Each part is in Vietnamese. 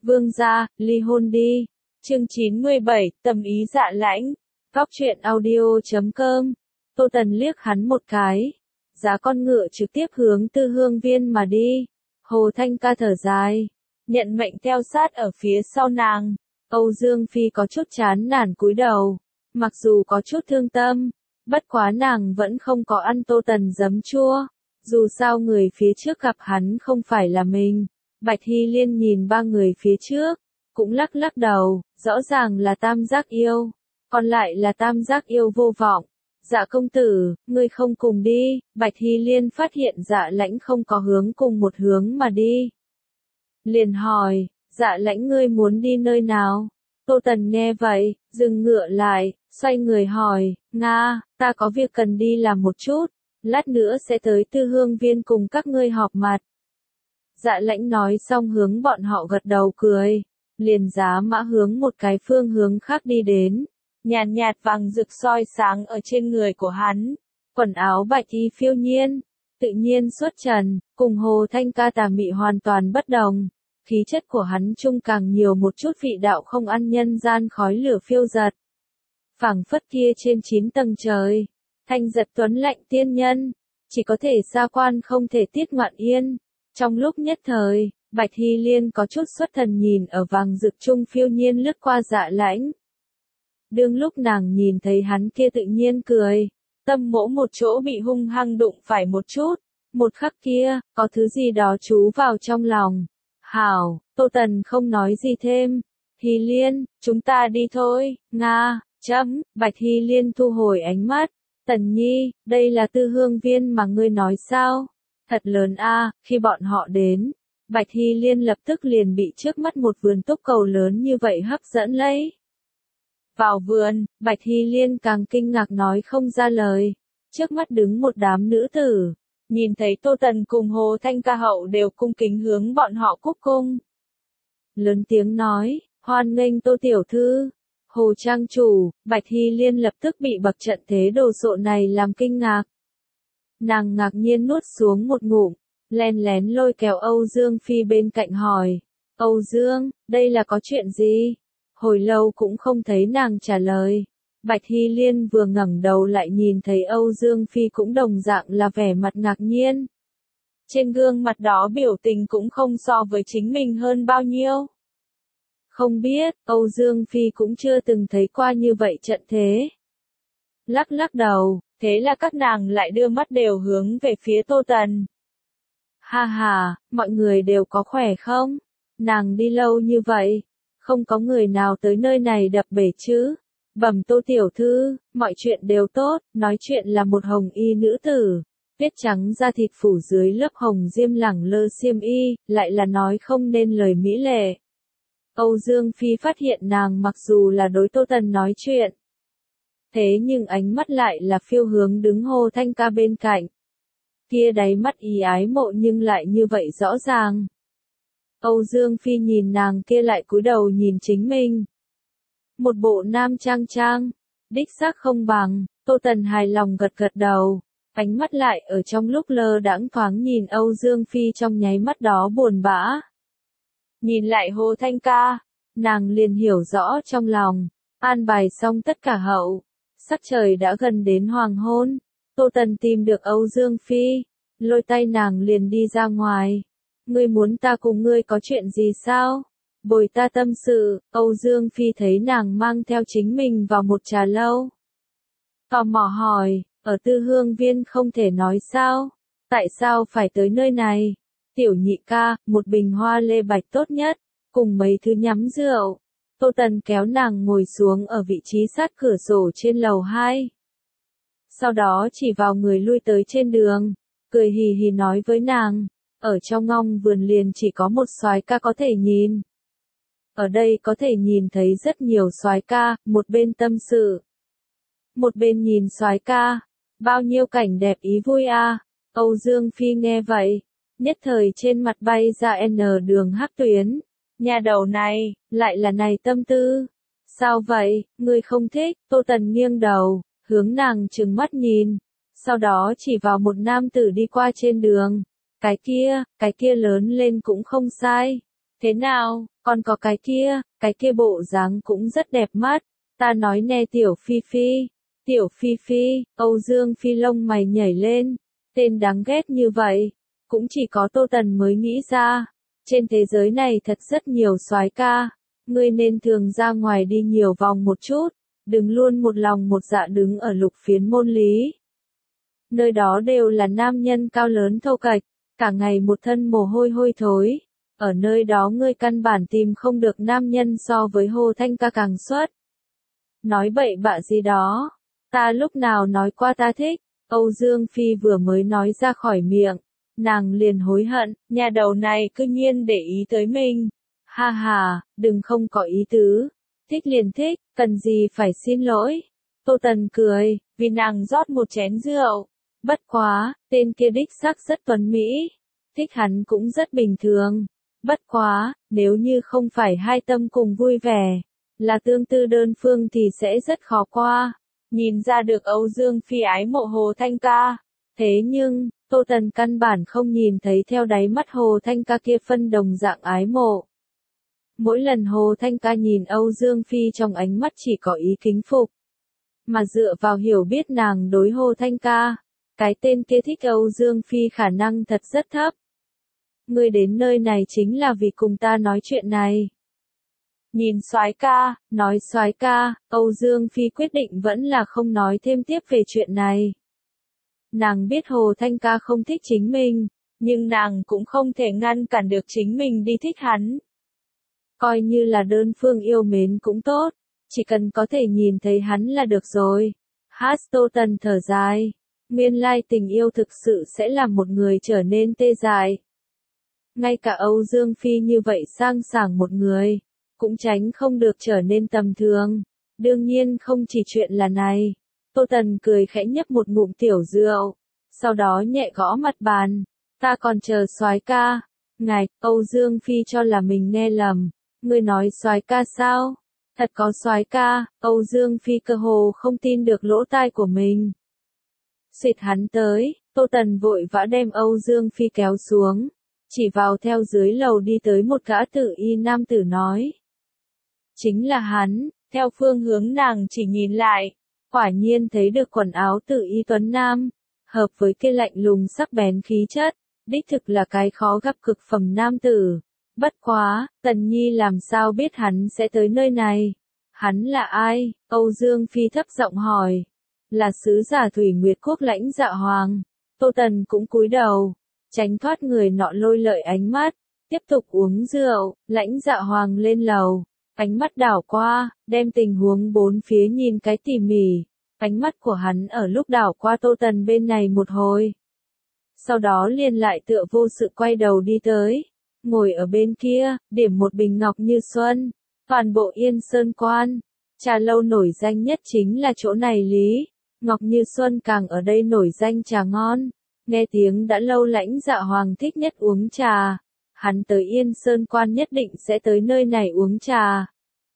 Vương gia, ly hôn đi. Chương 97, tâm ý Dạ Lãnh. Góc truyện audio.com. Tô Tần liếc hắn một cái. Giá con ngựa trực tiếp hướng Tư Hương Viên mà đi. Hồ Thanh Ca thở dài. Nhận mệnh theo sát ở phía sau nàng. Âu Dương Phi có chút chán nản cúi đầu. Mặc dù có chút thương tâm. Bất quá nàng vẫn không có ăn Tô Tần giấm chua. Dù sao người phía trước gặp hắn không phải là mình. Bạch Hy Liên nhìn ba người phía trước. Cũng lắc lắc đầu, rõ ràng là tam giác yêu. Còn lại là tam giác yêu vô vọng. Dạ công tử, ngươi không cùng đi. Bạch Hy Liên phát hiện Dạ Lãnh không có hướng cùng một hướng mà đi. Liền hỏi, Dạ Lãnh ngươi muốn đi nơi nào? Tô Tần nghe vậy, dừng ngựa lại, xoay người hỏi, Nga, ta có việc cần đi làm một chút, lát nữa sẽ tới Tư Hương Viên cùng các ngươi họp mặt. Dạ Lãnh nói xong hướng bọn họ gật đầu cười, liền giá mã hướng một cái phương hướng khác đi đến. Nhàn nhạt vàng rực soi sáng ở trên người của hắn, quần áo bạch y phiêu nhiên, tự nhiên xuất trần, cùng Hồ Thanh Ca tà mị hoàn toàn bất đồng. Khí chất của hắn trung càng nhiều một chút vị đạo không ăn nhân gian khói lửa phiêu giật. Phảng phất kia trên 9 tầng trời, thanh giật tuấn lạnh tiên nhân, chỉ có thể xa quan không thể tiết ngoạn yên. Trong lúc nhất thời, Bạch Hy Liên có chút xuất thần nhìn ở vàng rực trung phiêu nhiên lướt qua Dạ Lãnh. Đương lúc nàng nhìn thấy hắn kia tự nhiên cười, tâm mỗ một chỗ bị hung hăng đụng phải một chút, một khắc kia, có thứ gì đó trú vào trong lòng. Hảo, Tô Tần không nói gì thêm. Hy Liên, chúng ta đi thôi, Nga, chấm, Bạch Hy Liên thu hồi ánh mắt. Tần Nhi, đây là Tư Hương Viên mà ngươi nói sao? Thật lớn a. Khi bọn họ đến, Bạch Hy Liên lập tức liền bị trước mắt một vườn túc cầu lớn như vậy hấp dẫn lấy. Vào vườn, Bạch Hy Liên càng kinh ngạc nói không ra lời. Trước mắt đứng một đám nữ tử. Nhìn thấy Tô Tần cùng Hồ Thanh Ca hậu đều cung kính hướng bọn họ cúc cung. Lớn tiếng nói, hoan nghênh Tô Tiểu Thư. Hồ Trang Chủ, Bạch Hy Liên lập tức bị bậc trận thế đồ sộ này làm kinh ngạc. Nàng ngạc nhiên nuốt xuống một ngụm, len lén lôi kéo Âu Dương Phi bên cạnh hỏi. Âu Dương, đây là có chuyện gì? Hồi lâu cũng không thấy nàng trả lời. Bạch Hy Liên vừa ngẩng đầu lại nhìn thấy Âu Dương Phi cũng đồng dạng là vẻ mặt ngạc nhiên. Trên gương mặt đó biểu tình cũng không so với chính mình hơn bao nhiêu. Không biết, Âu Dương Phi cũng chưa từng thấy qua như vậy trận thế. Lắc lắc đầu, thế là các nàng lại đưa mắt đều hướng về phía Tô Tần. Ha ha, mọi người đều có khỏe không? Nàng đi lâu như vậy, không có người nào tới nơi này đập bể chứ? Bẩm Tô Tiểu Thư, mọi chuyện đều tốt, nói chuyện là một hồng y nữ tử. Tuyết trắng da thịt phủ dưới lớp hồng diêm lẳng lơ xiêm y, lại là nói không nên lời mỹ lệ. Âu Dương Phi phát hiện nàng mặc dù là đối Tô Tần nói chuyện. Thế nhưng ánh mắt lại là phiêu hướng đứng Hồ Thanh Ca bên cạnh. Kia đáy mắt ý ái mộ nhưng lại như vậy rõ ràng. Âu Dương Phi nhìn nàng kia lại cúi đầu nhìn chính mình. Một bộ nam trang, đích xác không bằng, Tô Tần hài lòng gật gật đầu, ánh mắt lại ở trong lúc lơ đãng thoáng nhìn Âu Dương Phi trong nháy mắt đó buồn bã. Nhìn lại Hồ Thanh Ca, nàng liền hiểu rõ trong lòng, an bài xong tất cả hậu, sắc trời đã gần đến hoàng hôn, Tô Tần tìm được Âu Dương Phi, lôi tay nàng liền đi ra ngoài. Ngươi muốn ta cùng ngươi có chuyện gì sao? Bồi ta tâm sự. Âu Dương Phi thấy nàng mang theo chính mình vào một trà lâu. Tò mò hỏi, ở Tư Hương Viên không thể nói sao? Tại sao phải tới nơi này? Tiểu nhị ca, một bình hoa lê bạch tốt nhất, cùng mấy thứ nhắm rượu. Tô Tần kéo nàng ngồi xuống ở vị trí sát cửa sổ trên lầu 2. Sau đó chỉ vào người lui tới trên đường, cười hì hì nói với nàng, ở trong ngong vườn liền chỉ có một soái ca có thể nhìn. Ở đây có thể nhìn thấy rất nhiều soái ca, một bên tâm sự, một bên nhìn soái ca, bao nhiêu cảnh đẹp ý vui a. Âu Dương Phi nghe vậy, nhất thời trên mặt bay ra N đường hắc tuyến. Nhà đầu này, lại là này tâm tư. Sao vậy, ngươi không thích? Tô Tần nghiêng đầu, hướng nàng trừng mắt nhìn, sau đó chỉ vào một nam tử đi qua trên đường. Cái kia lớn lên cũng không sai. Thế nào, còn có cái kia bộ dáng cũng rất đẹp mắt. Ta nói nè Tiểu Phi Phi. Tiểu Phi Phi, Âu Dương Phi lông mày nhảy lên. Tên đáng ghét như vậy, cũng chỉ có Tô Tần mới nghĩ ra. Trên thế giới này thật rất nhiều soái ca. Ngươi nên thường ra ngoài đi nhiều vòng một chút. Đừng luôn một lòng một dạ đứng ở Lục Phiến Môn Lý. Nơi đó đều là nam nhân cao lớn thô kệch, cả ngày một thân mồ hôi hôi thối. Ở nơi đó ngươi căn bản tìm không được nam nhân so với Hồ Thanh ca càng xuất. Nói bậy bạ gì đó, ta lúc nào nói qua ta thích, Âu Dương Phi vừa mới nói ra khỏi miệng, nàng liền hối hận, nhà đầu này cư nhiên để ý tới mình. Ha ha, đừng không có ý tứ, thích liền thích, cần gì phải xin lỗi. Tô Tần cười, vì nàng rót một chén rượu. Bất quá, tên kia đích xác rất tuấn mỹ, thích hắn cũng rất bình thường. Bất quá, nếu như không phải hai tâm cùng vui vẻ, là tương tư đơn phương thì sẽ rất khó qua. Nhìn ra được Âu Dương Phi ái mộ Hồ Thanh ca. Thế nhưng, Tô Tần căn bản không nhìn thấy theo đáy mắt Hồ Thanh ca kia phân đồng dạng ái mộ. Mỗi lần Hồ Thanh ca nhìn Âu Dương Phi trong ánh mắt chỉ có ý kính phục. Mà dựa vào hiểu biết nàng đối Hồ Thanh ca, cái tên kia thích Âu Dương Phi khả năng thật rất thấp. Ngươi đến nơi này chính là vì cùng ta nói chuyện này. Nhìn soái ca, nói soái ca, Âu Dương Phi quyết định vẫn là không nói thêm tiếp về chuyện này. Nàng biết Hồ Thanh ca không thích chính mình, nhưng nàng cũng không thể ngăn cản được chính mình đi thích hắn. Coi như là đơn phương yêu mến cũng tốt, chỉ cần có thể nhìn thấy hắn là được rồi. Tô Tần thở dài, nguyên lai tình yêu thực sự sẽ làm một người trở nên tê dại. Ngay cả Âu Dương Phi như vậy sang sảng một người, cũng tránh không được trở nên tầm thường. Đương nhiên không chỉ chuyện là này. Tô Tần cười khẽ nhấp một ngụm tiểu rượu, sau đó nhẹ gõ mặt bàn. Ta còn chờ soái ca. Ngài, Âu Dương Phi cho là mình nghe lầm. Ngươi nói soái ca sao? Thật có soái ca, Âu Dương Phi cơ hồ không tin được lỗ tai của mình. Xịt hắn tới, Tô Tần vội vã đem Âu Dương Phi kéo xuống, chỉ vào theo dưới lầu đi tới một gã tử y nam tử nói. Chính là hắn, theo phương hướng nàng chỉ nhìn lại, quả nhiên thấy được quần áo tử y tuấn nam, hợp với kia lạnh lùng sắc bén khí chất, đích thực là cái khó gặp cực phẩm nam tử. Bất quá, Tần Nhi làm sao biết hắn sẽ tới nơi này? Hắn là ai? Âu Dương Phi thấp giọng hỏi. Là sứ giả Thủy Nguyệt Quốc Lãnh Dạ Hoàng. Tô Tần cũng cúi đầu, tránh thoát người nọ lôi lợi ánh mắt, tiếp tục uống rượu. Lãnh Dạ Hoàng lên lầu, ánh mắt đảo qua, đem tình huống bốn phía nhìn cái tỉ mỉ. Ánh mắt của hắn ở lúc đảo qua Tô Tần bên này một hồi. Sau đó liền lại tựa vô sự quay đầu đi tới. Ngồi ở bên kia, điểm một bình ngọc như xuân. Toàn bộ Yên Sơn Quan, trà lâu nổi danh nhất chính là chỗ này Lý. Ngọc Như Xuân càng ở đây nổi danh trà ngon. Nghe tiếng đã lâu Lãnh Dạ Hoàng thích nhất uống trà. Hắn tới Yên Sơn Quan nhất định sẽ tới nơi này uống trà.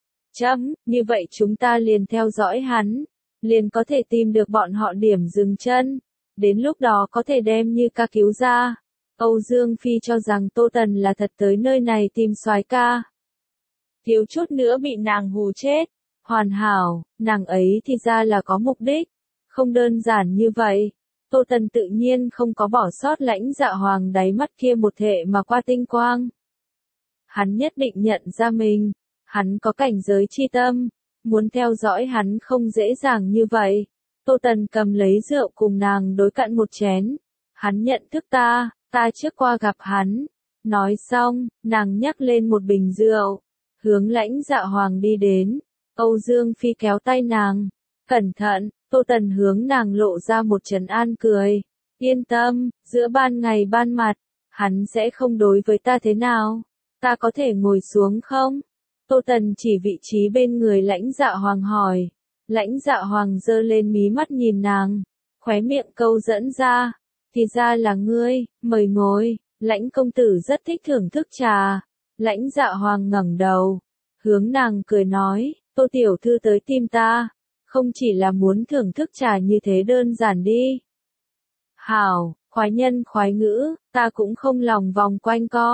Như vậy chúng ta liền theo dõi hắn. Liền có thể tìm được bọn họ điểm dừng chân. Đến lúc đó có thể đem Như ca cứu ra. Âu Dương Phi cho rằng Tô Tần là thật tới nơi này tìm soái ca. Thiếu chút nữa bị nàng hù chết. Hoàn hảo, nàng ấy thì ra là có mục đích. Không đơn giản như vậy. Tô Tần tự nhiên không có bỏ sót Lãnh Dạ Hoàng đáy mắt kia một thệ mà qua tinh quang. Hắn nhất định nhận ra mình. Hắn có cảnh giới chi tâm. Muốn theo dõi hắn không dễ dàng như vậy. Tô Tần cầm lấy rượu cùng nàng đối cạn một chén. Hắn nhận thức ta trước qua gặp hắn. Nói xong, nàng nhắc lên một bình rượu. Hướng Lãnh Dạ Hoàng đi đến. Âu Dương Phi kéo tay nàng. Cẩn thận, Tô Tần hướng nàng lộ ra một trấn an cười. Yên tâm, giữa ban ngày ban mặt, hắn sẽ không đối với ta thế nào. Ta có thể ngồi xuống không? Tô Tần chỉ vị trí bên người Lãnh Dạ Hoàng hỏi. Lãnh Dạ Hoàng giơ lên mí mắt nhìn nàng. Khóe miệng câu dẫn ra. Thì ra là ngươi, mời ngồi. Lãnh công tử rất thích thưởng thức trà. Lãnh Dạ Hoàng ngẩng đầu, hướng nàng cười nói, Tô tiểu thư tới tìm ta, không chỉ là muốn thưởng thức trà như thế đơn giản đi. Hảo, khoái nhân khoái ngữ, ta cũng không lòng vòng quanh co.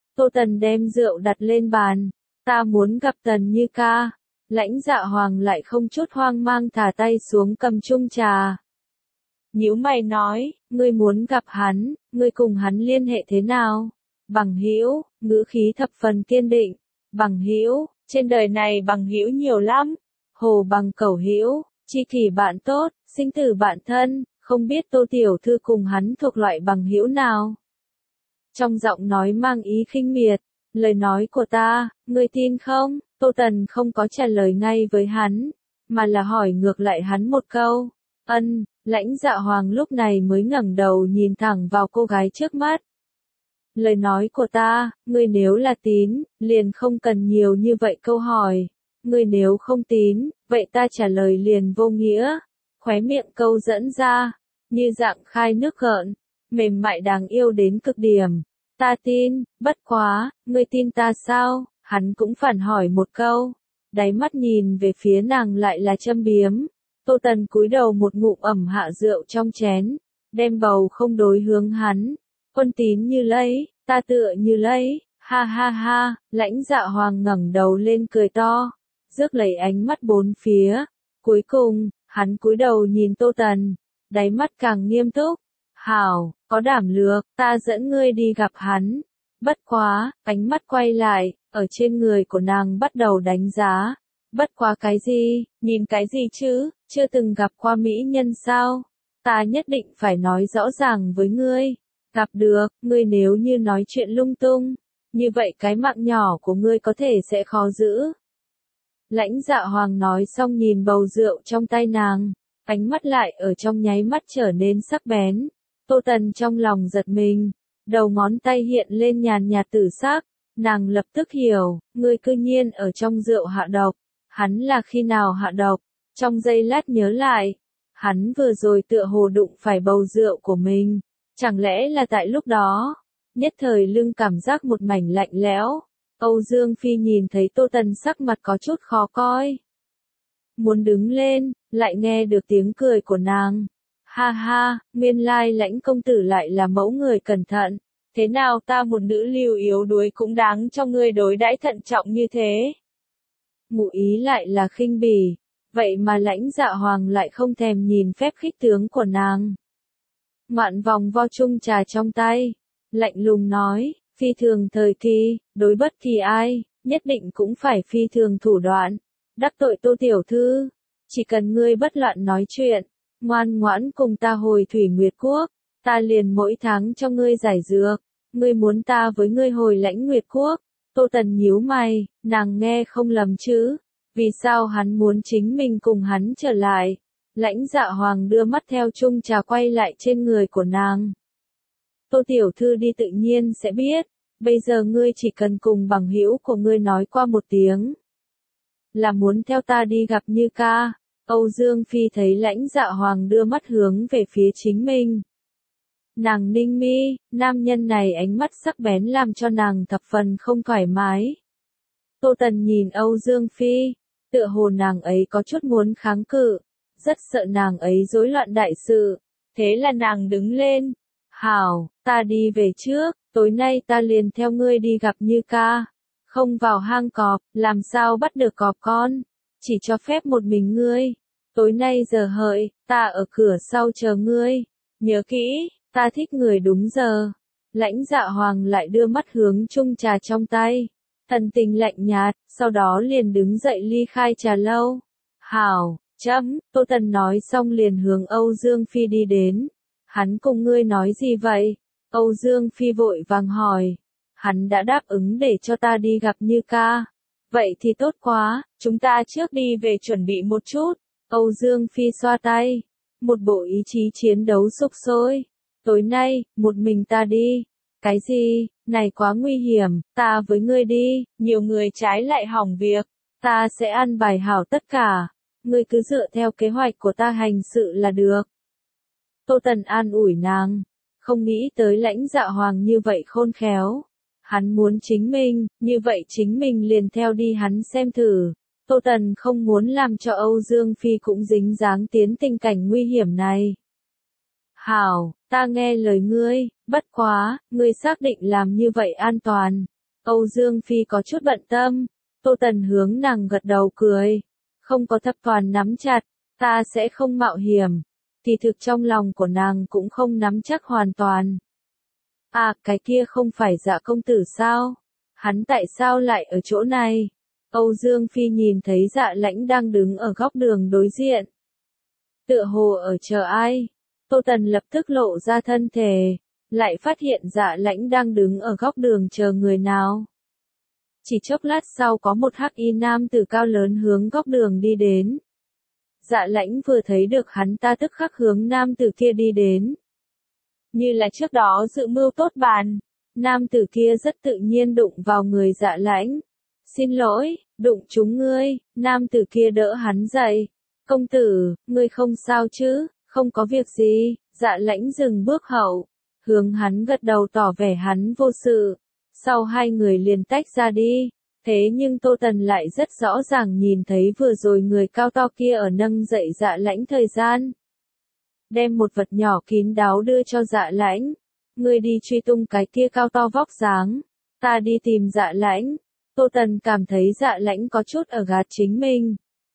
Tô Tần đem rượu đặt lên bàn. Ta muốn gặp Tần Như ca. Lãnh Dạ Hoàng lại không chút hoang mang thả tay xuống cầm chung trà. Nhíu mày nói, ngươi muốn gặp hắn, ngươi cùng hắn liên hệ thế nào? Bằng hữu, ngữ khí thập phần kiên định. Bằng hữu, trên đời này bằng hữu nhiều lắm. Hồ bằng cẩu hữu, tri kỷ bạn tốt, sinh tử bạn thân, không biết Tô tiểu thư cùng hắn thuộc loại bằng hữu nào? Trong giọng nói mang ý khinh miệt, lời nói của ta, ngươi tin không? Tô Tần không có trả lời ngay với hắn, mà là hỏi ngược lại hắn một câu. Ân, Lãnh Dạ Hoàng lúc này mới ngẩng đầu nhìn thẳng vào cô gái trước mắt. Lời nói của ta, ngươi nếu là tín, liền không cần nhiều như vậy câu hỏi. Ngươi nếu không tín, vậy ta trả lời liền vô nghĩa. Khóe miệng câu dẫn ra, như dạng khai nước gợn, mềm mại đáng yêu đến cực điểm. Ta tin, bất quá, ngươi tin ta sao? Hắn cũng phản hỏi một câu. Đáy mắt nhìn về phía nàng lại là châm biếm. Tô Tần cúi đầu một ngụm ẩm hạ rượu trong chén, đem bầu không đối hướng hắn. Quân tín như lấy, ta tựa như lấy, ha ha ha, Lãnh Dạ Hoàng ngẩng đầu lên cười to, rước lấy ánh mắt bốn phía. Cuối cùng, hắn cúi đầu nhìn Tô Tần, đáy mắt càng nghiêm túc. Hảo, có đảm lược, ta dẫn ngươi đi gặp hắn. Bất quá, ánh mắt quay lại, ở trên người của nàng bắt đầu đánh giá. Bất quá cái gì, nhìn cái gì chứ, chưa từng gặp qua mỹ nhân sao? Ta nhất định phải nói rõ ràng với ngươi. Gặp được, ngươi nếu như nói chuyện lung tung, như vậy cái mạng nhỏ của ngươi có thể sẽ khó giữ. Lãnh Dạ Hoàng nói xong nhìn bầu rượu trong tay nàng, ánh mắt lại ở trong nháy mắt trở nên sắc bén. Tô Tần trong lòng giật mình, đầu ngón tay hiện lên nhàn nhạt tử sắc, nàng lập tức hiểu, ngươi cư nhiên ở trong rượu hạ độc. Hắn là khi nào hạ độc? Trong giây lát nhớ lại, hắn vừa rồi tựa hồ đụng phải bầu rượu của mình, chẳng lẽ là tại lúc đó? Nhất thời lưng cảm giác một mảnh lạnh lẽo. Âu Dương Phi nhìn thấy Tô Tần sắc mặt có chút khó coi. Muốn đứng lên, lại nghe được tiếng cười của nàng. Ha ha, nguyên lai Lãnh công tử lại là mẫu người cẩn thận. Thế nào ta một nữ lưu yếu đuối cũng đáng cho ngươi đối đãi thận trọng như thế? Ngụ ý lại là khinh bỉ, vậy mà Lãnh Dạ Hoàng lại không thèm nhìn phép khích tướng của nàng. Ngoạn vòng vo chung trà trong tay, lạnh lùng nói, phi thường thời kỳ, đối bất kỳ ai, nhất định cũng phải phi thường thủ đoạn, đắc tội Tô tiểu thư, chỉ cần ngươi bất loạn nói chuyện, ngoan ngoãn cùng ta hồi Thủy Nguyệt Quốc, ta liền mỗi tháng cho ngươi giải dược, ngươi muốn ta với ngươi hồi Lãnh Nguyệt Quốc. Tô Tần nhíu mày, nàng nghe không lầm chứ, vì sao hắn muốn chính mình cùng hắn trở lại? Lãnh Dạ Hoàng đưa mắt theo chung trà quay lại trên người của nàng. Tô tiểu thư đi tự nhiên sẽ biết, bây giờ ngươi chỉ cần cùng bằng hữu của ngươi nói qua một tiếng. Là muốn theo ta đi gặp Như ca. Âu Dương Phi thấy Lãnh Dạ Hoàng đưa mắt hướng về phía chính mình. Nàng ninh mi, nam nhân này ánh mắt sắc bén làm cho nàng thập phần không thoải mái. Tô Tần nhìn Âu Dương Phi, tựa hồ nàng ấy có chút muốn kháng cự, rất sợ nàng ấy rối loạn đại sự, thế là nàng đứng lên. Hảo, ta đi về trước, tối nay ta liền theo ngươi đi gặp Như ca. Không vào hang cọp, làm sao bắt được cọp con, chỉ cho phép một mình ngươi. Tối nay giờ hợi, ta ở cửa sau chờ ngươi, nhớ kỹ. Ta thích người đúng giờ. Lãnh Dạ Hoàng lại đưa mắt hướng chung trà trong tay. Thần tình lạnh nhạt, sau đó liền đứng dậy ly khai trà lâu. Hảo, Tô Tần nói xong liền hướng Âu Dương Phi đi đến. Hắn cùng ngươi nói gì vậy? Âu Dương Phi vội vàng hỏi. Hắn đã đáp ứng để cho ta đi gặp Như ca. Vậy thì tốt quá, chúng ta trước đi về chuẩn bị một chút. Âu Dương Phi xoa tay. Một bộ ý chí chiến đấu sục sôi. Tối nay, một mình ta đi. Cái gì, này quá nguy hiểm, ta với ngươi đi, nhiều người trái lại hỏng việc. Ta sẽ ăn bài hảo tất cả. Ngươi cứ dựa theo kế hoạch của ta hành sự là được. Tô Tần an ủi nàng. Không nghĩ tới Lãnh Dạ Hoàng như vậy khôn khéo. Hắn muốn chính mình, như vậy chính mình liền theo đi hắn xem thử. Tô Tần không muốn làm cho Âu Dương Phi cũng dính dáng tiến tình cảnh nguy hiểm này. Hảo, ta nghe lời ngươi, bất quá, ngươi xác định làm như vậy an toàn. Âu Dương Phi có chút bận tâm, Tô Tần hướng nàng gật đầu cười, không có thập toàn nắm chặt, ta sẽ không mạo hiểm, kỳ thực trong lòng của nàng cũng không nắm chắc hoàn toàn. À, cái kia không phải Dạ công tử sao? Hắn tại sao lại ở chỗ này? Âu Dương Phi nhìn thấy Dạ Lãnh đang đứng ở góc đường đối diện. Tựa hồ ở chờ ai? Tô Tần lập tức lộ ra thân thể, lại phát hiện Dạ Lãnh đang đứng ở góc đường chờ người nào. Chỉ chốc lát sau có một hắc y nam tử cao lớn hướng góc đường đi đến. Dạ Lãnh vừa thấy được hắn ta tức khắc hướng nam tử kia đi đến. Như là trước đó dự mưu tốt bàn, nam tử kia rất tự nhiên đụng vào người Dạ Lãnh. Xin lỗi, đụng chúng ngươi, nam tử kia đỡ hắn dậy. Công tử, ngươi không sao chứ, không có việc gì, Dạ Lãnh dừng bước hậu, hướng hắn gật đầu tỏ vẻ hắn vô sự. Sau hai người liền tách ra đi, thế nhưng Tô Tần lại rất rõ ràng nhìn thấy vừa rồi người cao to kia ở nâng dậy Dạ Lãnh thời gian. Đem một vật nhỏ kín đáo đưa cho Dạ Lãnh, ngươi đi truy tung cái kia cao to vóc dáng, ta đi tìm Dạ Lãnh. Tô Tần cảm thấy Dạ Lãnh có chút ở gạt chính mình.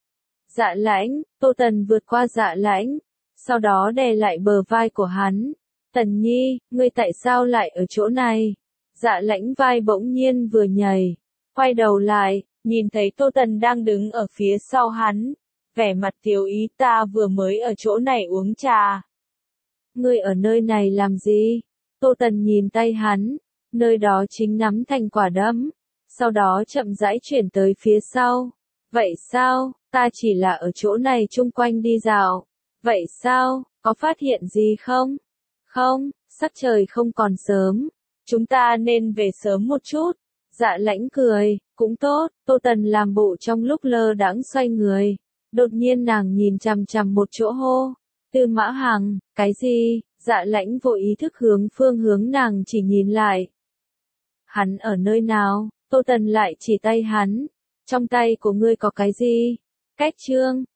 Dạ Lãnh, Tô Tần vượt qua Dạ Lãnh, sau đó đè lại bờ vai của hắn. Tần Nhi, ngươi tại sao lại ở chỗ này? Dạ Lãnh vai bỗng nhiên vừa nhảy, quay đầu lại, nhìn thấy Tô Tần đang đứng ở phía sau hắn, vẻ mặt thiếu ý, ta vừa mới ở chỗ này uống trà. Ngươi ở nơi này làm gì? Tô Tần nhìn tay hắn, nơi đó chính nắm thành quả đấm, sau đó chậm rãi chuyển tới phía sau. Vậy sao, ta chỉ là ở chỗ này chung quanh đi dạo. Vậy sao, có phát hiện gì không? Không, sắc trời không còn sớm, chúng ta nên về sớm một chút. Dạ Lãnh cười, cũng tốt. Tô Tần làm bộ trong lúc lơ đãng xoay người, đột nhiên nàng nhìn chằm chằm một chỗ hô. Tư Mã Hằng, cái gì? Dạ Lãnh vô ý thức hướng phương hướng nàng chỉ nhìn lại. Hắn ở nơi nào? Tô Tần lại chỉ tay hắn. Trong tay của ngươi có cái gì? Cách chương